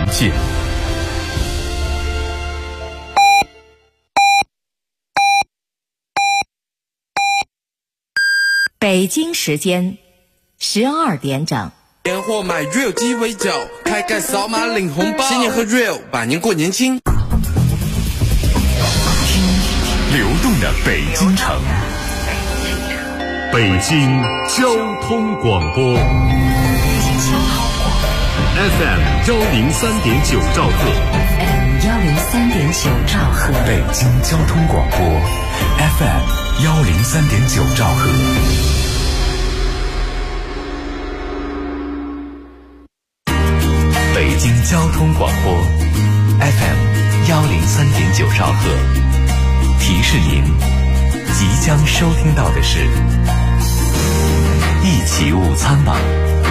见。 北京时间12点整。 年货买 Real 鸡尾酒，开盖扫码领红包，新年喝 Real， 百年过年轻。 听流动的北京城，北京交通广播 FM 103.9兆赫， 103.9兆赫， 北京交通广播 FM 103.9兆赫。北京交通广播 FM 103.9兆赫，提示您即将收听到的是一起午餐吧。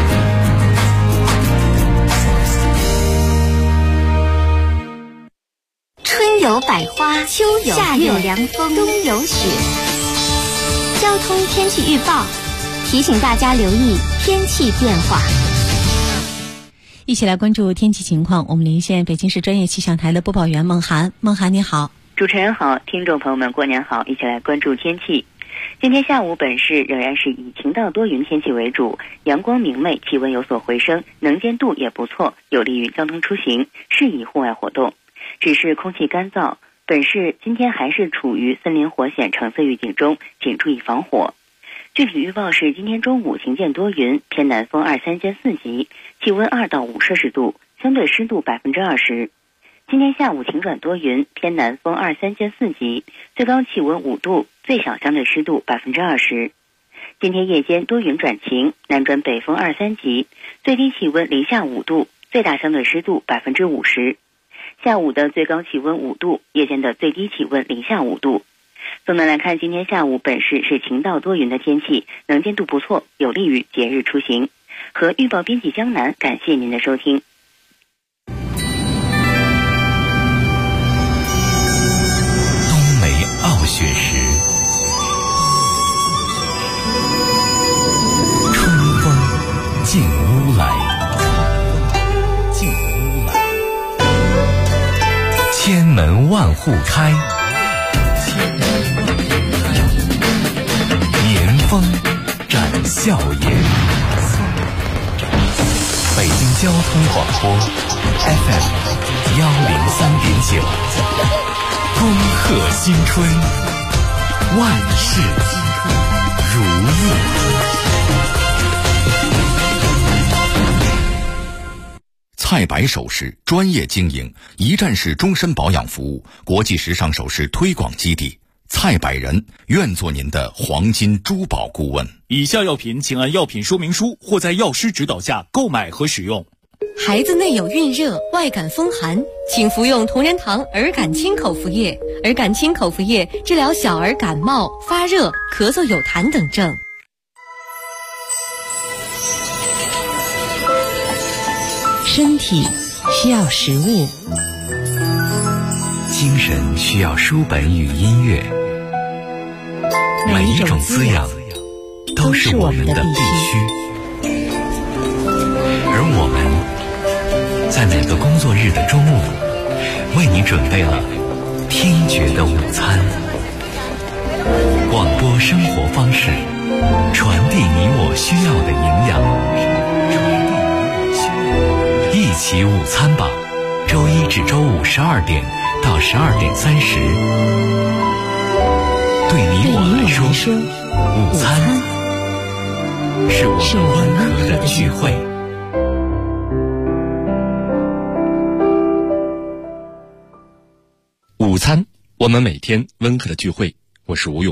春有百花，秋有夏有凉风，冬有雪。交通天气预报提醒大家留意天气变化。 一起来关注天气情况，我们连线北京市专业气象台的播报员孟涵。孟涵你好。 主持人好，听众朋友们过年好，一起来关注天气。今天下午本市仍然是以晴到多云天气为主，阳光明媚，气温有所回升，能见度也不错，有利于交通出行，适宜户外活动。只是空气干燥，本市今天还是处于森林火险橙色预警中，请注意防火。具体预报是今天中午晴间多云，偏南风2、3间4级，气温2到5摄氏度，相对湿度20%。今天下午晴转多云，偏南风2、3间4级，最高气温5度，最小相对湿度20%。今天夜间多云转晴，南转北风2、3级，最低气温零下5度，最大相对湿度50%。下午的最高气温5度，夜间的最低气温零下5度。总的来看，今天下午本市是晴到多云的天气，能见度不错，有利于节日出行。和预报编辑江南，感谢您的收听。 冬梅傲雪时，春风进屋来，千门万户开，年风展笑颜。北京交通广播 FM 103.9，恭贺新春，万事如意。菜百首饰专业经营，一站式终身保养服务，国际时尚首饰推广基地。菜百人愿做您的黄金珠宝顾问。 以下药品请按药品说明书或在药师指导下购买和使用。 孩子内有孕热、外感风寒，请服用同仁堂儿感清口服液。儿感清口服液治疗小儿感冒、发热、咳嗽有痰等症。 身体需要食物， 精神需要书本与音乐，每一种滋养都是我们的必须。而我们在每个工作日的中午，为你准备了听觉的午餐。广播生活方式，传递你我需要的营养。一起午餐吧，周一至周五12点到12点30。对你我来说，午餐是我们温和的聚会。 午餐，我们每天温和的聚会。我是吴勇。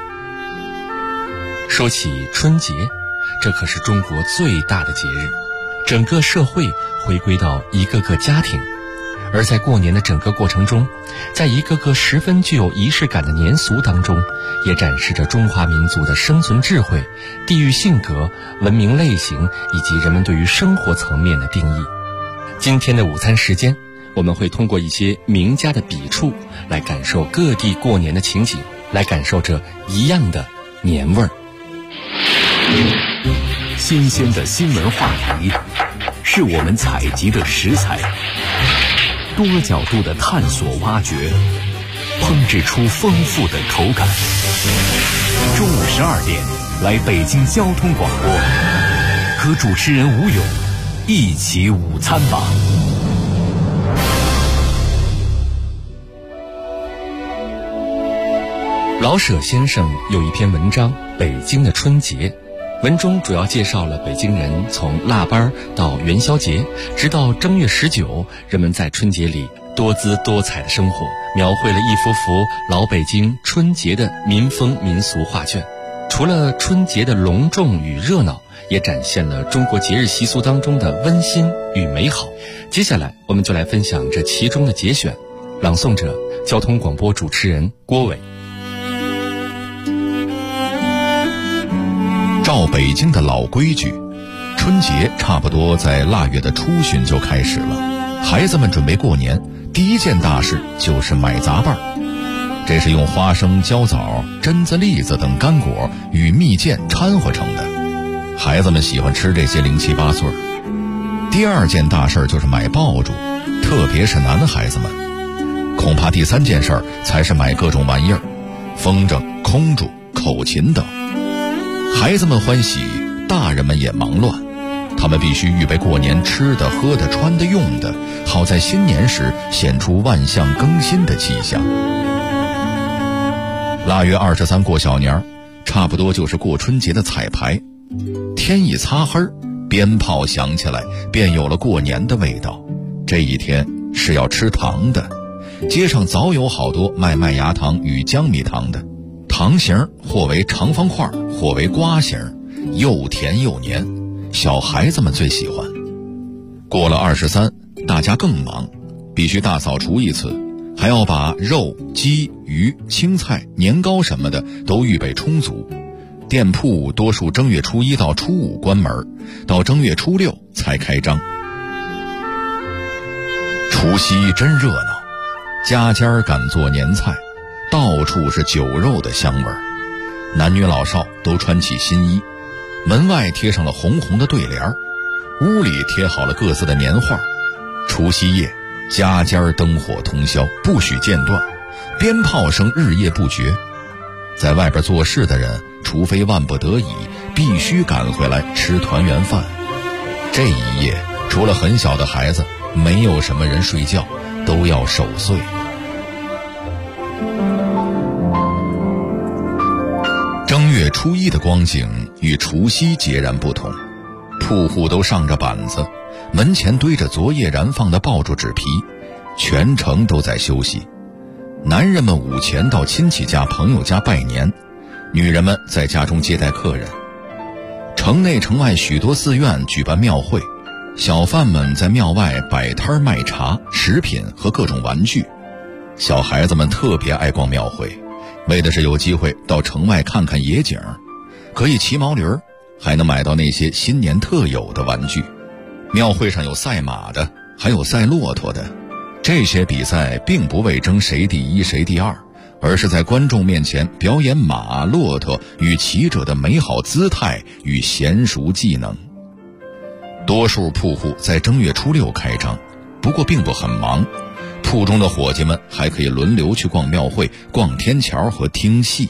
说起春节，这可是中国最大的节日，整个社会回归到一个个家庭。而在过年的整个过程中，在一个个十分具有仪式感的年俗当中，也展示着中华民族的生存智慧、地域性格、文明类型以及人们对于生活层面的定义。今天的午餐时间，我们会通过一些名家的笔触来感受各地过年的情景，来感受着一样的年味儿。 新鲜的新闻话题是我们采集的食材， 多角度的探索挖掘，烹制出丰富的口感。中午12点，来北京交通广播，和主持人吴勇一起午餐吧。 老舍先生有一篇文章《北京的春节》，文中主要介绍了北京人从腊八到元宵节，直到正月19，人们在春节里多姿多彩的生活，描绘了一幅幅老北京春节的民风民俗画卷。除了春节的隆重与热闹，也展现了中国节日习俗当中的温馨与美好。接下来我们就来分享这其中的节选，朗诵者交通广播主持人郭伟。 照北京的老规矩，春节差不多在腊月的初旬就开始了。孩子们准备过年，第一件大事就是买杂拌。这是用花生、焦枣、榛子、栗子等干果与蜜饯掺和成的，孩子们喜欢吃这些零七八碎。第二件大事就是买爆竹，特别是男孩子们。恐怕第三件事才是买各种玩意儿，风筝、空竹、口琴等。孩子们欢喜，大人们也忙乱，他们必须预备过年吃的、喝的、穿的、用的，好在新年时显出万象更新的气象。腊月23过小年，差不多就是过春节的彩排。天一擦黑，鞭炮响起来，便有了过年的味道。这一天是要吃糖的，街上早有好多卖麦芽糖与江米糖的，糖形或为长方块，或为瓜形，又甜又黏，小孩子们最喜欢。过了23，大家更忙，必须大扫除一次，还要把肉、鸡、鱼、青菜、年糕什么的都预备充足。店铺多数正月初1到初5关门，到正月初6才开张。除夕真热闹，家家赶做年菜，到处是酒肉的香味儿。男女老少都穿起新衣，门外贴上了红红的对联，屋里贴好了各自的年画。除夕夜，家家灯火通宵，不许间断，鞭炮声日夜不绝。在外边做事的人，除非万不得已，必须赶回来吃团圆饭。这一夜，除了很小的孩子，没有什么人睡觉，都要守岁。正月初1的光景与除夕截然不同，铺户都上着板子，门前堆着昨夜燃放的爆竹纸皮，全城都在休息。男人们午前到亲戚家、朋友家拜年，女人们在家中接待客人。城内城外许多寺院举办庙会，小贩们在庙外摆摊卖茶、食品和各种玩具。小孩子们特别爱逛庙会，为的是有机会到城外看看野景，可以骑毛驴，还能买到那些新年特有的玩具。庙会上有赛马的，还有赛骆驼的。这些比赛并不为争谁第一谁第二，而是在观众面前表演马、骆驼与骑者的美好姿态与娴熟技能。多数铺户在正月初6开张，不过并不很忙，铺中的伙计们还可以轮流去逛庙会、逛天桥和听戏。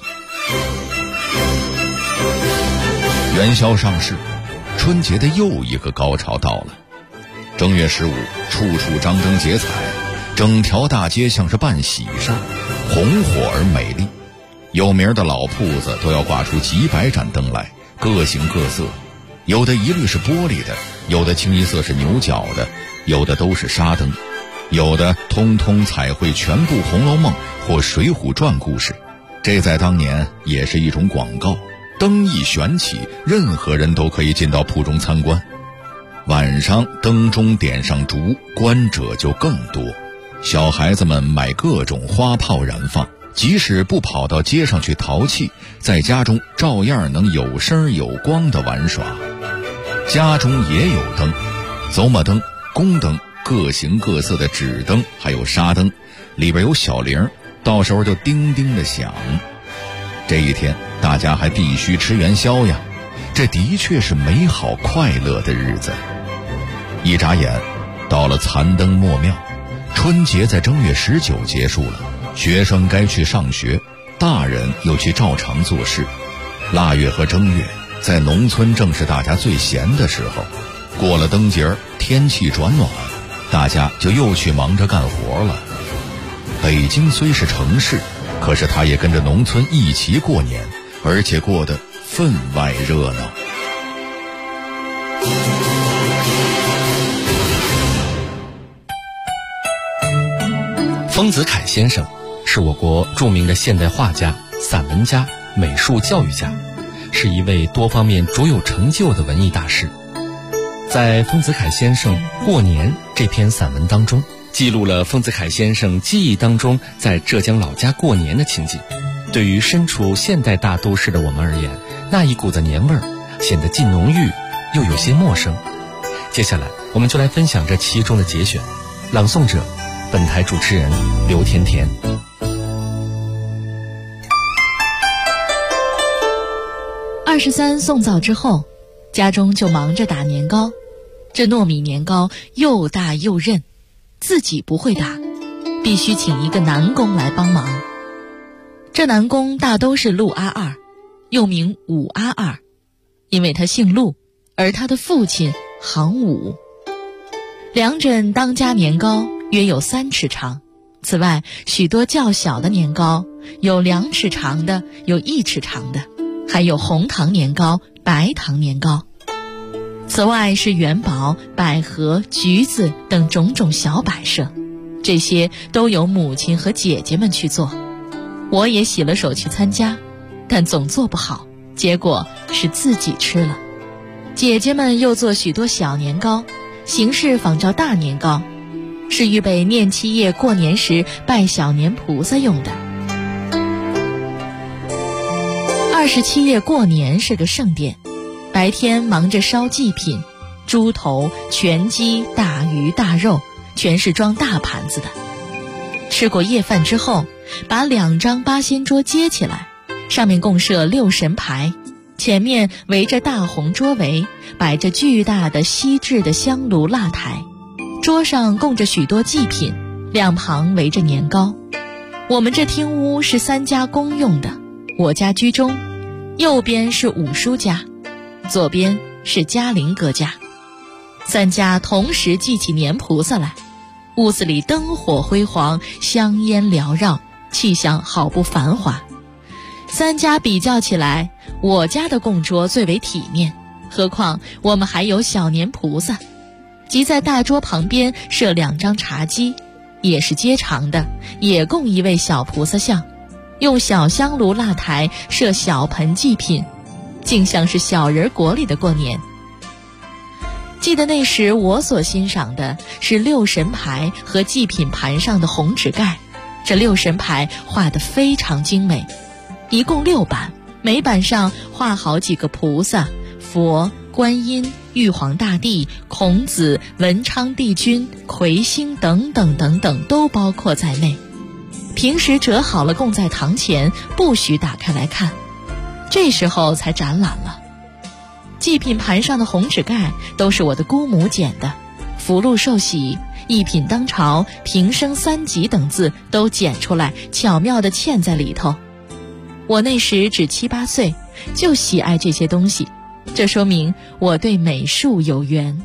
元宵上市，春节的又一个高潮到了。正月15，处处张灯结彩，整条大街像是办喜事，红火而美丽。有名的老铺子都要挂出几百盏灯来，各形各色，有的一律是玻璃的，有的清一色是牛角的，有的都是纱灯，有的通通彩绘全部《红楼梦》或《水浒传》故事。这在当年也是一种广告，灯一悬起，任何人都可以进到铺中参观。晚上灯中点上烛，观者就更多。小孩子们买各种花炮燃放，即使不跑到街上去淘气，在家中照样能有声有光的玩耍。家中也有灯，走马灯、宫灯，各形各色的纸灯，还有纱灯，里边有小铃，到时候就叮叮的响。这一天大家还必须吃元宵呀，这的确是美好快乐的日子。一眨眼到了残灯末庙， 春节在正月19结束了，学生该去上学，大人又去照常做事。腊月和正月在农村正是大家最闲的时候，过了灯节，天气转暖，大家就又去忙着干活了。北京虽是城市，可是它也跟着农村一起过年，而且过得分外热闹。 丰子恺先生是我国著名的现代画家、散文家、美术教育家，是一位多方面卓有成就的文艺大师。在丰子恺先生《过年》这篇散文当中，记录了丰子恺先生记忆当中在浙江老家过年的情景。对于身处现代大都市的我们而言，那一股子年味儿显得既浓郁又有些陌生。接下来我们就来分享这其中的节选，朗诵者本台主持人刘甜甜。 23送灶之后，家中就忙着打年糕。这糯米年糕又大又韧，自己不会打，必须请一个男工来帮忙。这男工大都是陆阿二，又名武阿二，因为他姓陆，而他的父亲行武。两枕当家年糕约有3尺长，此外许多较小的年糕，有2尺长的，有1尺长的，还有红糖年糕、白糖年糕。此外是元宝、百合、橘子等种种小摆设，这些都由母亲和姐姐们去做。我也洗了手去参加，但总做不好，结果是自己吃了。姐姐们又做许多小年糕，形式仿照大年糕，是预备念七夜过年时拜小年菩萨用的。27夜过年是个盛典，白天忙着烧祭品，猪头、全鸡、大鱼大肉，全是装大盘子的。吃过夜饭之后，把2张八仙桌接起来，上面共设6神牌，前面围着大红桌围，摆着巨大的锡制的香炉蜡台，桌上供着许多祭品，两旁围着年糕。我们这厅屋是3家公用的，我家居中，右边是五叔家，左边是嘉玲哥家。3家同时祭起年菩萨来，屋子里灯火辉煌，香烟缭绕，气象好不繁华。3家比较起来，我家的供桌最为体面，何况我们还有小年菩萨，即在大桌旁边设2张茶几，也是接长的，也供一位小菩萨像，用小香炉蜡台设小盆祭品，竟像是小人国里的过年。记得那时我所欣赏的是6神牌和祭品盘上的红纸盖，这6神牌画得非常精美，一共6版，每版上画好几个菩萨、佛、观音、玉皇大帝、孔子、文昌帝君、魁星等等等等都包括在内。平时折好了供在堂前，不许打开来看，这时候才展览了。祭品盘上的红纸盖都是我的姑母剪的，福禄寿喜、一品当朝、平生3级等字都剪出来，巧妙地嵌在里头。我那时只7、8岁，就喜爱这些东西，这说明我对美术有缘。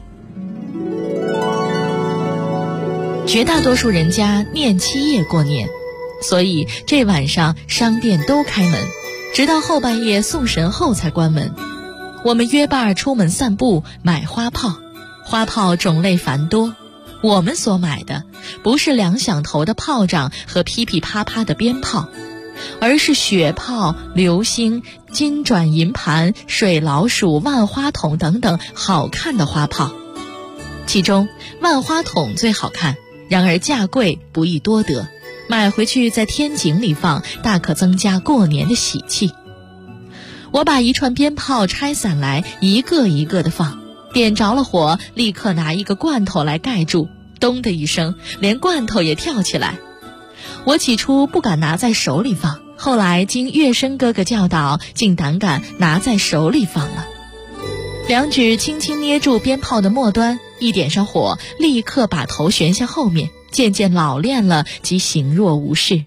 绝大多数人家念七夜过年，所以这晚上商店都开门，直到后半夜送神后才关门。我们约伴出门散步，买花炮，花炮种类繁多。我们所买的不是2响头的炮仗和噼噼啪啪的鞭炮，而是雪炮、流星、金转银盘、水老鼠、万花筒等等好看的花炮。其中万花筒最好看，然而价贵，不易多得，买回去在天井里放，大可增加过年的喜气。我把一串鞭炮拆散来，一个一个的放，点着了火，立刻拿一个罐头来盖住，咚的一声，连罐头也跳起来。我起初不敢拿在手里放，后来经月生哥哥教导，竟胆敢拿在手里放了。2指轻轻捏住鞭炮的末端，一点上火，立刻把头旋向后面， 渐渐老练了即形若无事。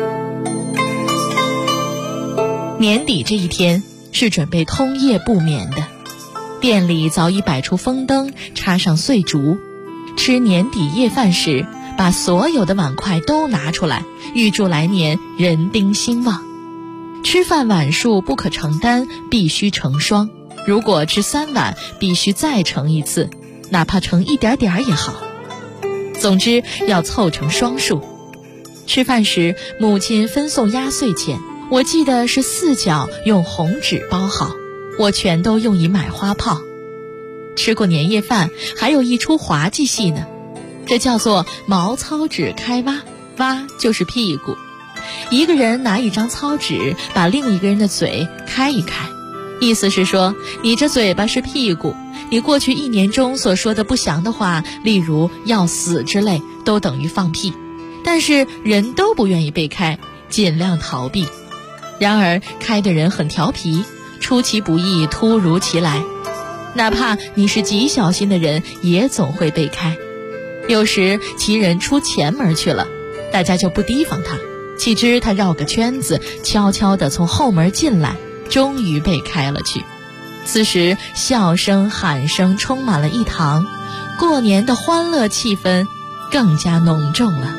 年底这一天是准备通夜不眠的，店里早已摆出风灯，插上碎烛。吃年底夜饭时，把所有的碗筷都拿出来，预祝来年人丁兴旺。吃饭碗数不可成单，必须成双。如果吃3碗，必须再盛一次，哪怕盛一点点也好。总之要凑成双数。吃饭时，母亲分送压岁钱，我记得是4角用红纸包好，我全都用以买花炮。吃过年夜饭，还有一出滑稽戏呢，这叫做毛糙纸开挖，挖就是屁股。一个人拿一张糙纸，把另一个人的嘴开一开，意思是说，你这嘴巴是屁股，你过去1年中所说的不祥的话，例如要死之类，都等于放屁。但是人都不愿意被开，尽量逃避。然而开的人很调皮，出其不意，突如其来，哪怕你是极小心的人，也总会被开。有时其人出前门去了，大家就不提防他，岂知他绕个圈子，悄悄地从后门进来，终于被开了去。此时笑声喊声充满了一堂，过年的欢乐气氛更加浓重了。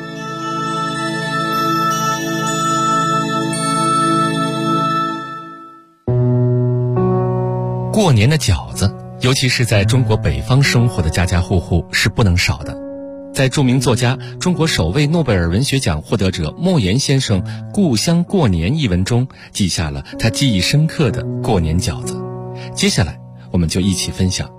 过年的饺子，尤其是在中国北方生活的家家户户是不能少的。在著名作家、中国首位诺贝尔文学奖获得者莫言先生《故乡过年》一文中，记下了他记忆深刻的过年饺子。接下来我们就一起分享。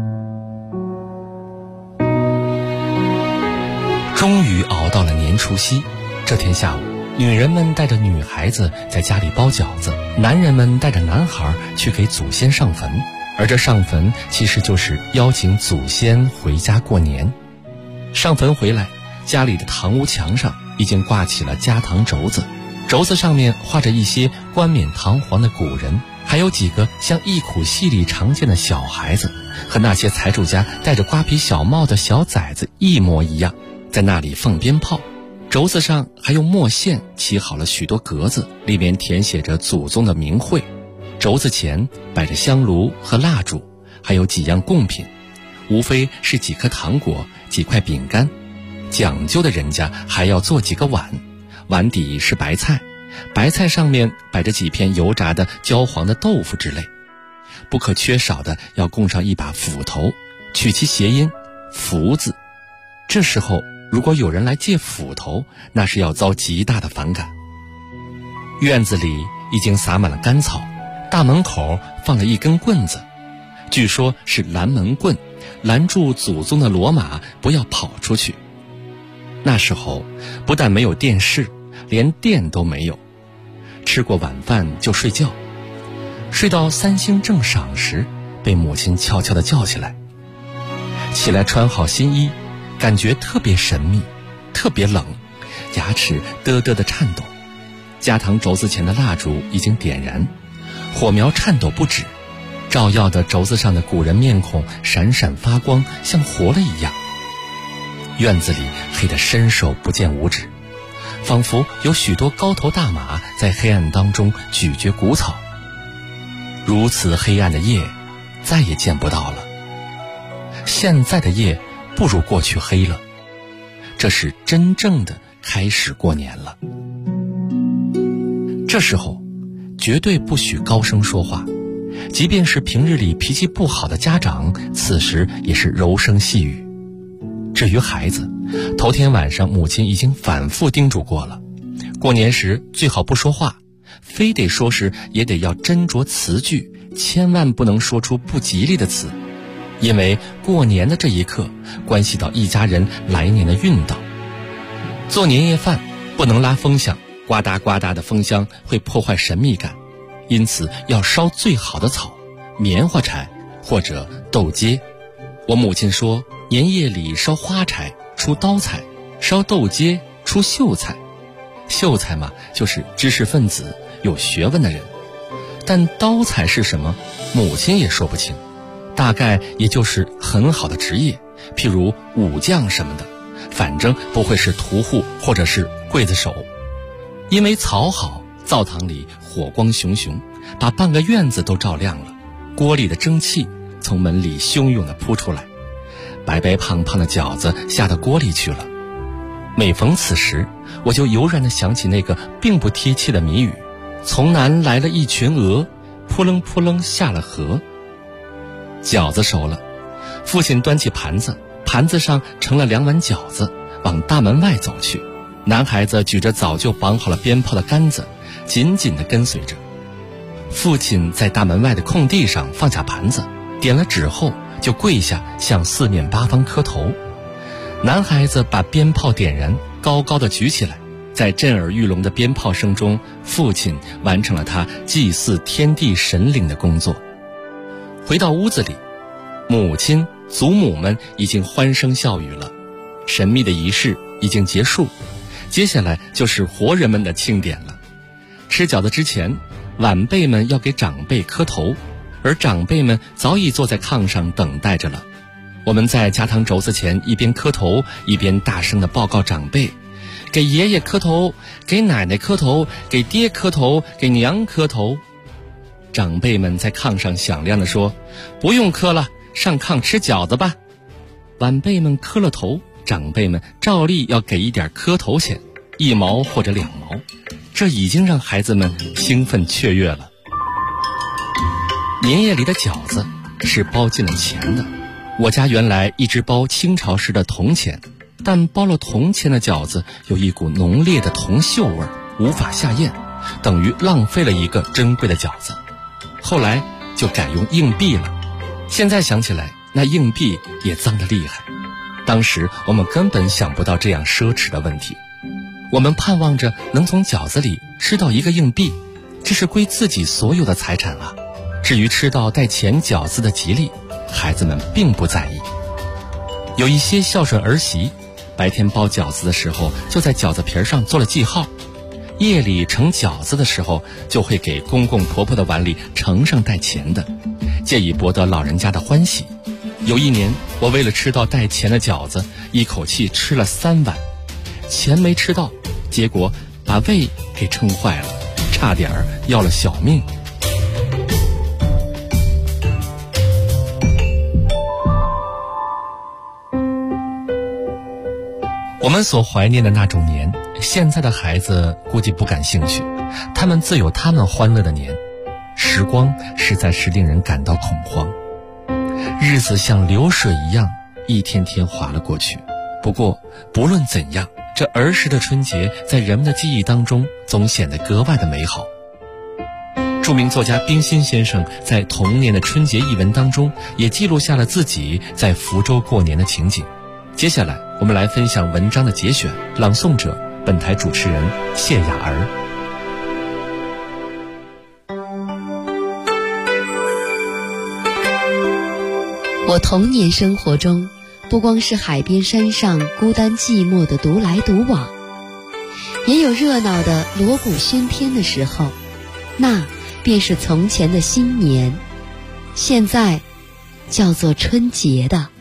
终于熬到了年除夕，这天下午，女人们带着女孩子在家里包饺子，男人们带着男孩去给祖先上坟。而这上坟其实就是邀请祖先回家过年。上坟回来，家里的堂屋墙上已经挂起了家堂轴子，轴子上面画着一些冠冕堂皇的古人，还有几个像忆苦戏里常见的小孩子，和那些财主家戴着瓜皮小帽的小崽子一模一样，在那里放鞭炮。轴子上还用墨线漆好了许多格子，里面填写着祖宗的名讳。轴子前摆着香炉和蜡烛，还有几样贡品，无非是几颗糖果、几块饼干。讲究的人家还要做几个碗，碗底是白菜，白菜上面摆着几片油炸的焦黄的豆腐之类。不可缺少的要供上一把斧头，取其谐音福字。这时候如果有人来借斧头，那是要遭极大的反感。院子里已经撒满了干草，大门口放了一根棍子，据说是拦门棍，拦住祖宗的骡马不要跑出去。那时候不但没有电视，连电都没有，吃过晚饭就睡觉，睡到3星正晌时，被母亲悄悄地叫起来。起来穿好新衣，感觉特别神秘，特别冷，牙齿嘚嘚地颤抖。家堂轴子前的蜡烛已经点燃，火苗颤抖不止，照耀的轴子上的古人面孔闪闪发光，像活了一样。院子里黑得伸手不见五指，仿佛有许多高头大马在黑暗当中咀嚼谷草。如此黑暗的夜再也见不到了。现在的夜不如过去黑了，这是真正的开始过年了。这时候绝对不许高声说话，即便是平日里脾气不好的家长，此时也是柔声细语。至于孩子，头天晚上母亲已经反复叮嘱过了，过年时最好不说话，非得说时也得要斟酌词句，千万不能说出不吉利的词，因为过年的这一刻关系到一家人来年的运道。做年夜饭不能拉风箱，呱嗒呱嗒的风箱会破坏神秘感，因此要烧最好的草，棉花柴或者豆秸。我母亲说，年夜里烧花柴出刀菜，烧豆秸出秀才。秀才嘛，就是知识分子，有学问的人。但刀才是什么，母亲也说不清，大概也就是很好的职业，譬如武将什么的， 反正不会是屠户或者是刽子手。因为草好，灶堂里火光熊熊，把半个院子都照亮了，锅里的蒸汽从门里汹涌地扑出来，白白胖胖的饺子下到锅里去了。每逢此时，我就油然地想起那个并不贴切的谜语：从南来了一群鹅，扑棱扑棱下了河。饺子熟了，父亲端起盘子，盘子上盛了2碗饺子，往大门外走去。男孩子举着早就绑好了鞭炮的杆子，紧紧地跟随着。父亲在大门外的空地上放下盘子，点了纸后就跪下向四面八方磕头。男孩子把鞭炮点燃，高高的举起来，在震耳欲聋的鞭炮声中，父亲完成了他祭祀天地神灵的工作。回到屋子里，母亲、祖母们已经欢声笑语了，神秘的仪式已经结束，接下来就是活人们的庆典了。吃饺子之前，晚辈们要给长辈磕头，而长辈们早已坐在炕上等待着了。我们在加糖轴子前一边磕头，一边大声地报告长辈：给爷爷磕头，给奶奶磕头，给爹磕头，给娘磕头。长辈们在炕上响亮地说：不用磕了，上炕吃饺子吧。晚辈们磕了头，长辈们照例要给一点磕头钱，1毛或者2毛，这已经让孩子们兴奋雀跃了。年夜里的饺子是包进了钱的，我家原来一直包清朝时的铜钱，但包了铜钱的饺子有一股浓烈的铜锈味，无法下咽，等于浪费了一个珍贵的饺子。后来就改用硬币了，现在想起来，那硬币也脏得厉害。当时我们根本想不到这样奢侈的问题，我们盼望着能从饺子里吃到一个硬币，这是归自己所有的财产啊。至于吃到带钱饺子的吉利，孩子们并不在意。有一些孝顺儿媳，白天包饺子的时候就在饺子皮上做了记号，夜里盛饺子的时候就会给公公婆婆的碗里盛上带钱的，借以博得老人家的欢喜。有一年，我为了吃到带钱的饺子，一口气吃了3碗，钱没吃到，结果把胃给撑坏了，差点要了小命。我们所怀念的那种年，现在的孩子估计不感兴趣，他们自有他们欢乐的年。时光实在是令人感到恐慌，日子像流水一样一天天划了过去。不过不论怎样，这儿时的春节在人们的记忆当中总显得格外的美好。著名作家冰心先生在《童年的春节》一文当中也记录下了自己在福州过年的情景。接下来我们来分享文章的节选，朗诵者本台主持人谢雅儿。 我童年生活中，不光是海边山上孤单寂寞的独来独往，也有热闹的锣鼓喧天的时候，那便是从前的新年，现在叫做春节的。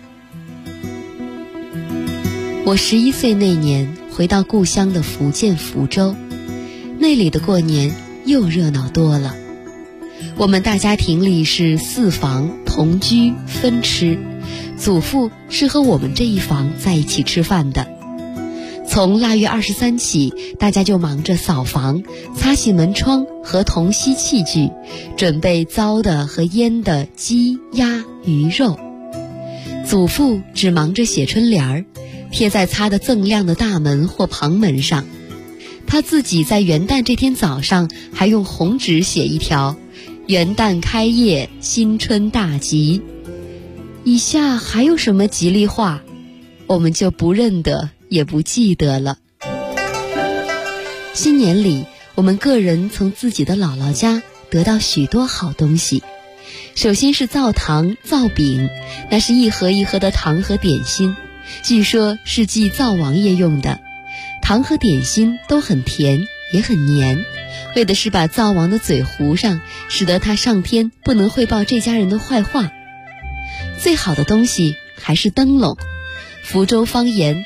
我11岁那年回到故乡的福建福州，那里的过年又热闹多了。我们大家庭里是4房同居分吃，祖父是和我们这一房在一起吃饭的。从腊月23起，大家就忙着扫房、擦洗门窗和铜锡器具，准备糟的和腌的鸡、鸭、鱼肉。祖父只忙着写春联儿，贴在擦得锃亮的大门或旁门上。他自己在元旦这天早上还用红纸写一条：元旦开业，新春大吉。以下还有什么吉利话，我们就不认得也不记得了。新年里，我们个人从自己的姥姥家得到许多好东西。首先是灶糖、灶饼，那是一盒一盒的糖和点心，据说是祭灶王爷用的。糖和点心都很甜，也很黏，为的是把灶王的嘴糊上，使得他上天不能汇报这家人的坏话。最好的东西还是灯笼，福州方言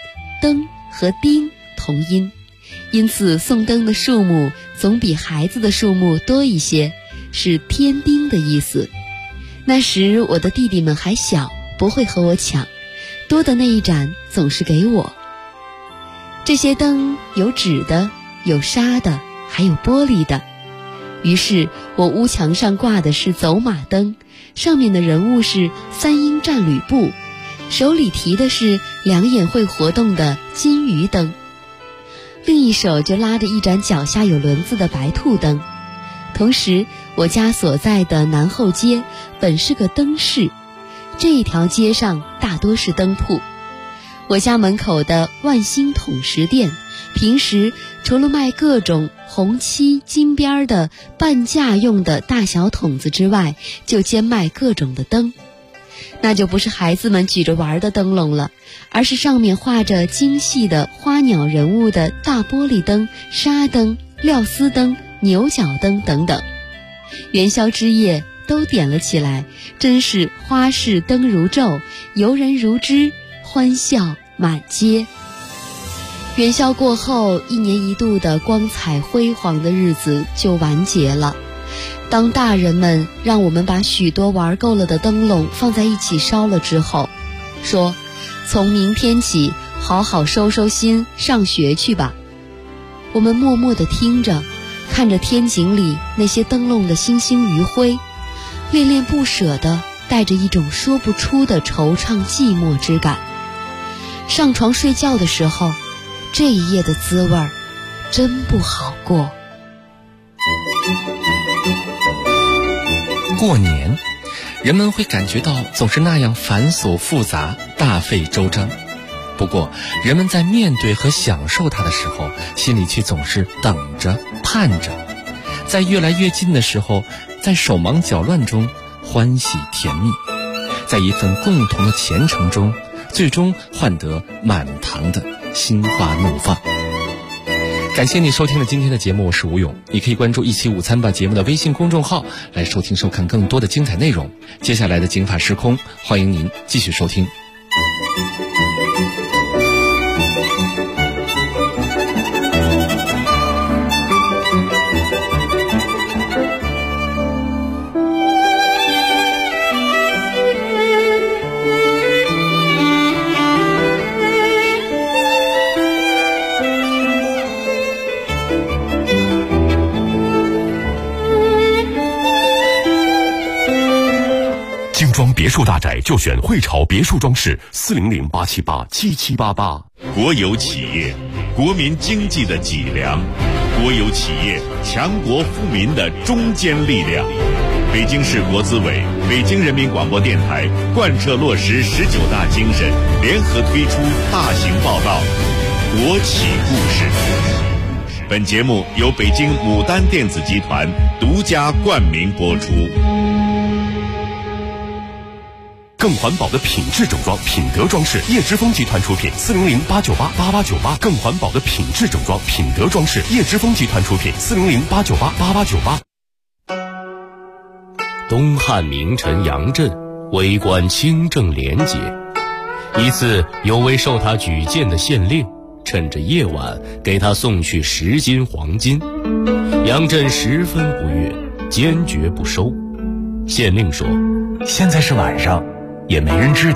灯和丁同音，因此送灯的数目总比孩子的数目多一些，是添丁的意思。那时我的弟弟们还小，不会和我抢，多的那一盏总是给我。这些灯有纸的，有纱的，还有玻璃的。于是我屋墙上挂的是走马灯，上面的人物是三英战吕布，手里提的是两眼会活动的金鱼灯，另一手就拉着一盏脚下有轮子的白兔灯。同时我家所在的南后街本是个灯市，这一条街上大多是灯铺。我家门口的万兴桶石店，平时除了卖各种红漆金边的半价用的大小桶子之外，就兼卖各种的灯。那就不是孩子们举着玩的灯笼了，而是上面画着精细的花鸟人物的大玻璃灯、纱灯、料丝灯、牛角灯等等。元宵之夜都点了起来，真是花市灯如昼，游人如织，欢笑满街。元宵过后，一年一度的光彩辉煌的日子就完结了。当大人们让我们把许多玩够了的灯笼放在一起烧了之后，说从明天起好好收收心，上学去吧。我们默默地听着，看着天井里那些灯笼的星星余晖，恋恋不舍地带着一种说不出的惆怅寂寞之感。上床睡觉的时候，这一夜的滋味真不好过。 过年，人们会感觉到总是那样繁琐复杂，大费周章。不过人们在面对和享受它的时候，心里却总是等着盼着，在越来越近的时候，在手忙脚乱中欢喜甜蜜，在一份共同的虔诚中，最终换得满堂的心花怒放。感谢你收听了今天的节目，我是吴勇。你可以关注一期午餐吧节目的微信公众号来收听收看更多的精彩内容。接下来的警法时空，欢迎您继续收听。 别墅大宅就选汇潮别墅装饰，400-878-7788。 国有企业，国民经济的脊梁；国有企业，强国富民的中坚力量。北京市国资委、北京人民广播电台贯彻落实19大精神，联合推出大型报道《国企故事》。本节目由北京牡丹电子集团独家冠名播出。 更环保的品质整装，品德装饰，叶之峰集团出品，400-898-8898。更环保的品质整装，品德装饰，叶之峰集团出品，400-898-8898。 东汉名臣杨震为官清正廉洁，一次有位受他举荐的县令趁着夜晚给他送去10斤黄金，杨震十分不悦，坚决不收。县令说：“现在是晚上，也没人知道